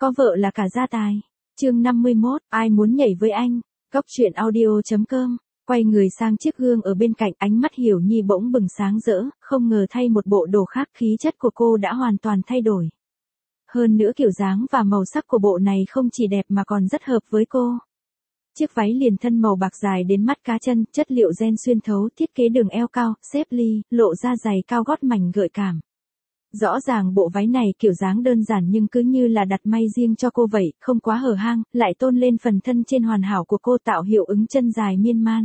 có vợ là cả gia tài. Chương 51, ai muốn nhảy với anh? Cốc truyện audio.com. Quay người sang chiếc gương ở bên cạnh, ánh mắt Hiểu Nhi bỗng bừng sáng rỡ, không ngờ thay một bộ đồ khác khí chất của cô đã hoàn toàn thay đổi. Hơn nữa kiểu dáng và màu sắc của bộ này không chỉ đẹp mà còn rất hợp với cô. Chiếc váy liền thân màu bạc dài đến mắt cá chân, chất liệu ren xuyên thấu, thiết kế đường eo cao, xếp ly, lộ ra giày cao gót mảnh gợi cảm. Rõ ràng bộ váy này kiểu dáng đơn giản nhưng cứ như là đặt may riêng cho cô vậy, không quá hở hang, lại tôn lên phần thân trên hoàn hảo của cô tạo hiệu ứng chân dài miên man.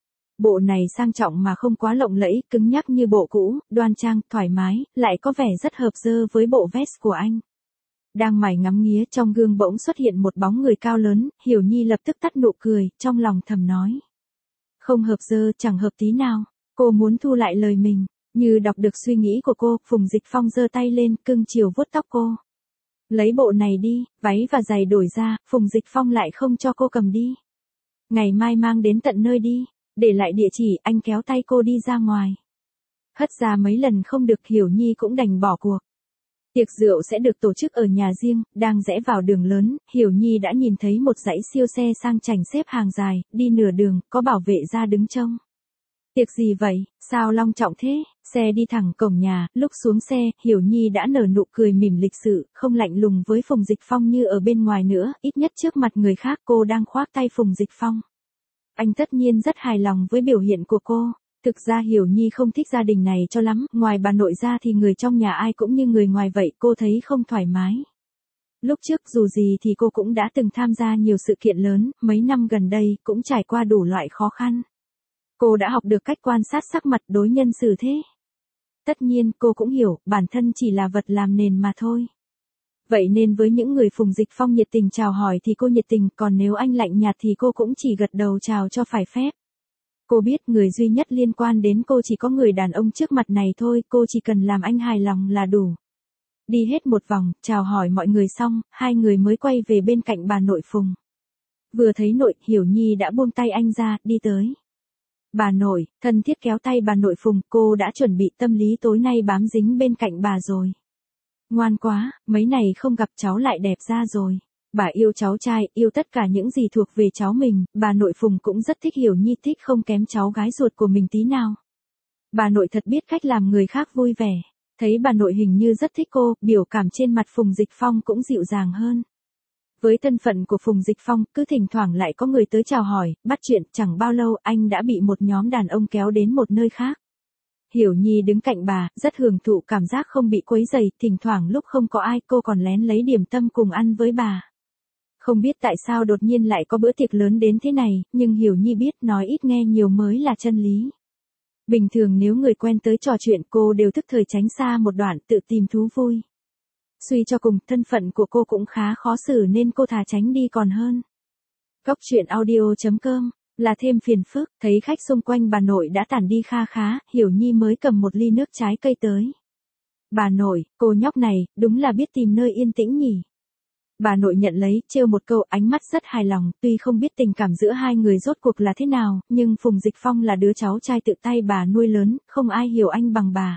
Bộ này sang trọng mà không quá lộng lẫy, cứng nhắc như bộ cũ, đoan trang, thoải mái, lại có vẻ rất hợp dơ với bộ vest của anh. Đang mải ngắm nghía, trong gương bỗng xuất hiện một bóng người cao lớn, Hiểu Nhi lập tức tắt nụ cười, trong lòng thầm nói. Không hợp dơ, chẳng hợp tí nào. Cô muốn thu lại lời mình. Như đọc được suy nghĩ của cô, Phùng Dịch Phong giơ tay lên, cưng chiều vuốt tóc cô. Lấy bộ này đi, váy và giày đổi ra, Phùng Dịch Phong lại không cho cô cầm đi. Ngày mai mang đến tận nơi đi, để lại địa chỉ, anh kéo tay cô đi ra ngoài. Hất ra mấy lần không được, Hiểu Nhi cũng đành bỏ cuộc. Tiệc rượu sẽ được tổ chức ở nhà riêng, đang rẽ vào đường lớn, Hiểu Nhi đã nhìn thấy một dãy siêu xe sang chảnh xếp hàng dài, đi nửa đường, có bảo vệ ra đứng trông. Tiệc gì vậy, sao long trọng thế? Xe đi thẳng cổng nhà, lúc xuống xe, Hiểu Nhi đã nở nụ cười mỉm lịch sự, không lạnh lùng với Phùng Dịch Phong như ở bên ngoài nữa, ít nhất trước mặt người khác cô đang khoác tay Phùng Dịch Phong. Anh tất nhiên rất hài lòng với biểu hiện của cô. Thực ra Hiểu Nhi không thích gia đình này cho lắm, ngoài bà nội ra thì người trong nhà ai cũng như người ngoài vậy, cô thấy không thoải mái. Lúc trước dù gì thì cô cũng đã từng tham gia nhiều sự kiện lớn, mấy năm gần đây cũng trải qua đủ loại khó khăn. Cô đã học được cách quan sát sắc mặt đối nhân xử thế. Tất nhiên cô cũng hiểu, bản thân chỉ là vật làm nền mà thôi. Vậy nên với những người Phùng Dịch Phong nhiệt tình chào hỏi thì cô nhiệt tình, còn nếu anh lạnh nhạt thì cô cũng chỉ gật đầu chào cho phải phép. Cô biết người duy nhất liên quan đến cô chỉ có người đàn ông trước mặt này thôi, cô chỉ cần làm anh hài lòng là đủ. Đi hết một vòng, chào hỏi mọi người xong, hai người mới quay về bên cạnh bà nội Phùng. Vừa thấy nội, Hiểu Nhi đã buông tay anh ra, đi tới. Bà nội, thân thiết kéo tay bà nội Phùng, cô đã chuẩn bị tâm lý tối nay bám dính bên cạnh bà rồi. Ngoan quá, mấy này không gặp cháu lại đẹp ra rồi. Bà yêu cháu trai, yêu tất cả những gì thuộc về cháu mình, bà nội Phùng cũng rất thích Hiểu Nhi, thích không kém cháu gái ruột của mình tí nào. Bà nội thật biết cách làm người khác vui vẻ. Thấy bà nội hình như rất thích cô, biểu cảm trên mặt Phùng Dịch Phong cũng dịu dàng hơn. Với thân phận của Phùng Dịch Phong, cứ thỉnh thoảng lại có người tới chào hỏi, bắt chuyện, chẳng bao lâu anh đã bị một nhóm đàn ông kéo đến một nơi khác. Hiểu Nhi đứng cạnh bà, rất hưởng thụ cảm giác không bị quấy rầy, thỉnh thoảng lúc không có ai cô còn lén lấy điểm tâm cùng ăn với bà. Không biết tại sao đột nhiên lại có bữa tiệc lớn đến thế này, nhưng Hiểu Nhi biết nói ít nghe nhiều mới là chân lý. Bình thường nếu người quen tới trò chuyện cô đều tức thời tránh xa một đoạn tự tìm thú vui. Suy cho cùng, thân phận của cô cũng khá khó xử nên cô thà tránh đi còn hơn. Cốc truyện audio.com, là thêm phiền phức, thấy khách xung quanh bà nội đã tản đi kha khá, Hiểu Nhi mới cầm một ly nước trái cây tới. Bà nội, cô nhóc này, đúng là biết tìm nơi yên tĩnh nhỉ. Bà nội nhận lấy, trêu một câu, ánh mắt rất hài lòng, tuy không biết tình cảm giữa hai người rốt cuộc là thế nào, nhưng Phùng Dịch Phong là đứa cháu trai tự tay bà nuôi lớn, không ai hiểu anh bằng bà.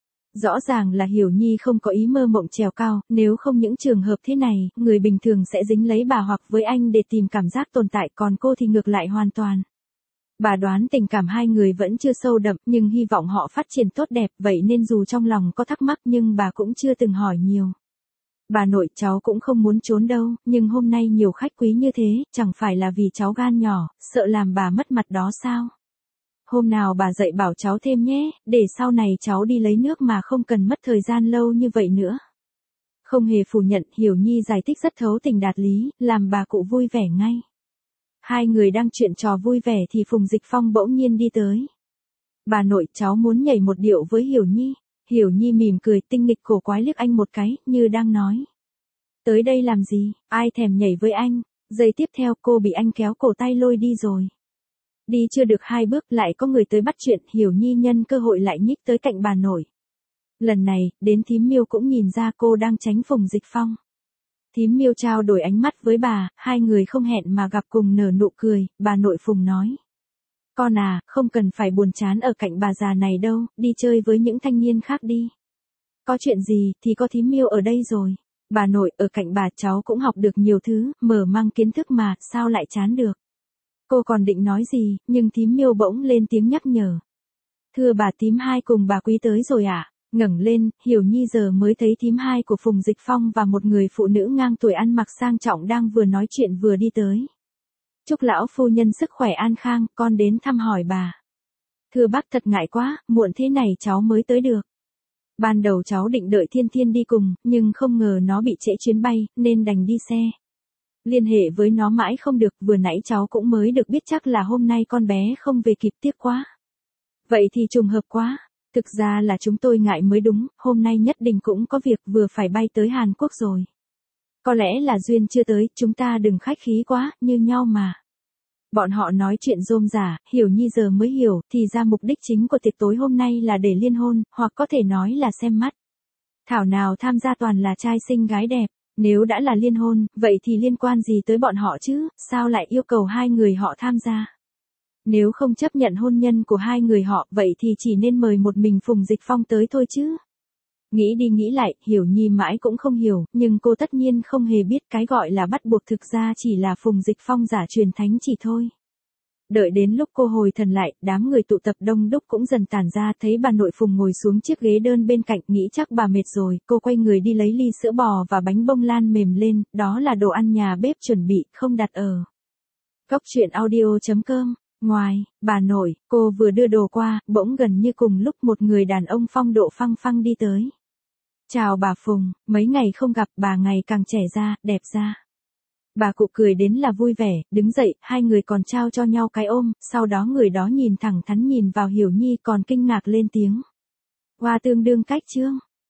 Rõ ràng là Hiểu Nhi không có ý mơ mộng trèo cao, nếu không những trường hợp thế này, người bình thường sẽ dính lấy bà hoặc với anh để tìm cảm giác tồn tại, còn cô thì ngược lại hoàn toàn. Bà đoán tình cảm hai người vẫn chưa sâu đậm, nhưng hy vọng họ phát triển tốt đẹp, vậy nên dù trong lòng có thắc mắc nhưng bà cũng chưa từng hỏi nhiều. Bà nội, cháu cũng không muốn trốn đâu, nhưng hôm nay nhiều khách quý như thế, chẳng phải là vì cháu gan nhỏ, sợ làm bà mất mặt đó sao? Hôm nào bà dạy bảo cháu thêm nhé, để sau này cháu đi lấy nước mà không cần mất thời gian lâu như vậy nữa. Không hề phủ nhận, Hiểu Nhi giải thích rất thấu tình đạt lý, làm bà cụ vui vẻ ngay. Hai người đang chuyện trò vui vẻ thì Phùng Dịch Phong bỗng nhiên đi tới. Bà nội, cháu muốn nhảy một điệu với Hiểu Nhi. Hiểu Nhi mỉm cười, tinh nghịch cổ quái liếc anh một cái, như đang nói. Tới đây làm gì, ai thèm nhảy với anh. Giây tiếp theo cô bị anh kéo cổ tay lôi đi rồi. Đi chưa được hai bước lại có người tới bắt chuyện, Hiểu Nhi nhân cơ hội lại nhích tới cạnh bà nội. Lần này, đến thím Miêu cũng nhìn ra cô đang tránh Phùng Dịch Phong. Thím Miêu trao đổi ánh mắt với bà, hai người không hẹn mà gặp cùng nở nụ cười, bà nội Phùng nói. Con à, không cần phải buồn chán ở cạnh bà già này đâu, đi chơi với những thanh niên khác đi. Có chuyện gì thì có thím Miêu ở đây rồi. Bà nội, ở cạnh bà cháu cũng học được nhiều thứ, mở mang kiến thức mà, sao lại chán được. Cô còn định nói gì, nhưng thím Miêu bỗng lên tiếng nhắc nhở. Thưa bà, thím Hai cùng bà Quý tới rồi ạ. Ngẩng lên, Hiểu Nhi giờ mới thấy thím Hai của Phùng Dịch Phong và một người phụ nữ ngang tuổi ăn mặc sang trọng đang vừa nói chuyện vừa đi tới. Chúc lão phu nhân sức khỏe an khang, con đến thăm hỏi bà. Thưa bác, thật ngại quá, muộn thế này cháu mới tới được. Ban đầu cháu định đợi Thiên Thiên đi cùng, nhưng không ngờ nó bị trễ chuyến bay, nên đành đi xe. Liên hệ với nó mãi không được, vừa nãy cháu cũng mới được biết chắc là hôm nay con bé không về kịp, tiếc quá. Vậy thì trùng hợp quá. Thực ra là chúng tôi ngại mới đúng, hôm nay nhất định cũng có việc, vừa phải bay tới Hàn Quốc rồi. Có lẽ là duyên chưa tới, chúng ta đừng khách khí quá, như nhau mà. Bọn họ nói chuyện rôm rả, Hiểu Nhi giờ mới hiểu, thì ra mục đích chính của tiệc tối hôm nay là để liên hôn, hoặc có thể nói là xem mắt. Thảo nào tham gia toàn là trai xinh gái đẹp, nếu đã là liên hôn, vậy thì liên quan gì tới bọn họ chứ, sao lại yêu cầu hai người họ tham gia. Nếu không chấp nhận hôn nhân của hai người họ, vậy thì chỉ nên mời một mình Phùng Dịch Phong tới thôi chứ. Nghĩ đi nghĩ lại, Hiểu Nhi mãi cũng không hiểu, nhưng cô tất nhiên không hề biết cái gọi là bắt buộc thực ra chỉ là Phùng Dịch Phong giả truyền thánh chỉ thôi. Đợi đến lúc cô hồi thần lại, đám người tụ tập đông đúc cũng dần tản ra, thấy bà nội Phùng ngồi xuống chiếc ghế đơn bên cạnh, nghĩ chắc bà mệt rồi, cô quay người đi lấy ly sữa bò và bánh bông lan mềm lên, đó là đồ ăn nhà bếp chuẩn bị, không đặt ở Cốc Truyện Audio.com. Ngoài, bà nội, cô vừa đưa đồ qua, bỗng gần như cùng lúc một người đàn ông phong độ phăng phăng đi tới. Chào bà Phùng, mấy ngày không gặp, bà ngày càng trẻ ra, đẹp ra. Bà cụ cười đến là vui vẻ, đứng dậy, hai người còn trao cho nhau cái ôm, sau đó người đó nhìn thẳng thắn nhìn vào Hiểu Nhi còn kinh ngạc lên tiếng. Hoa tương đương cách chương.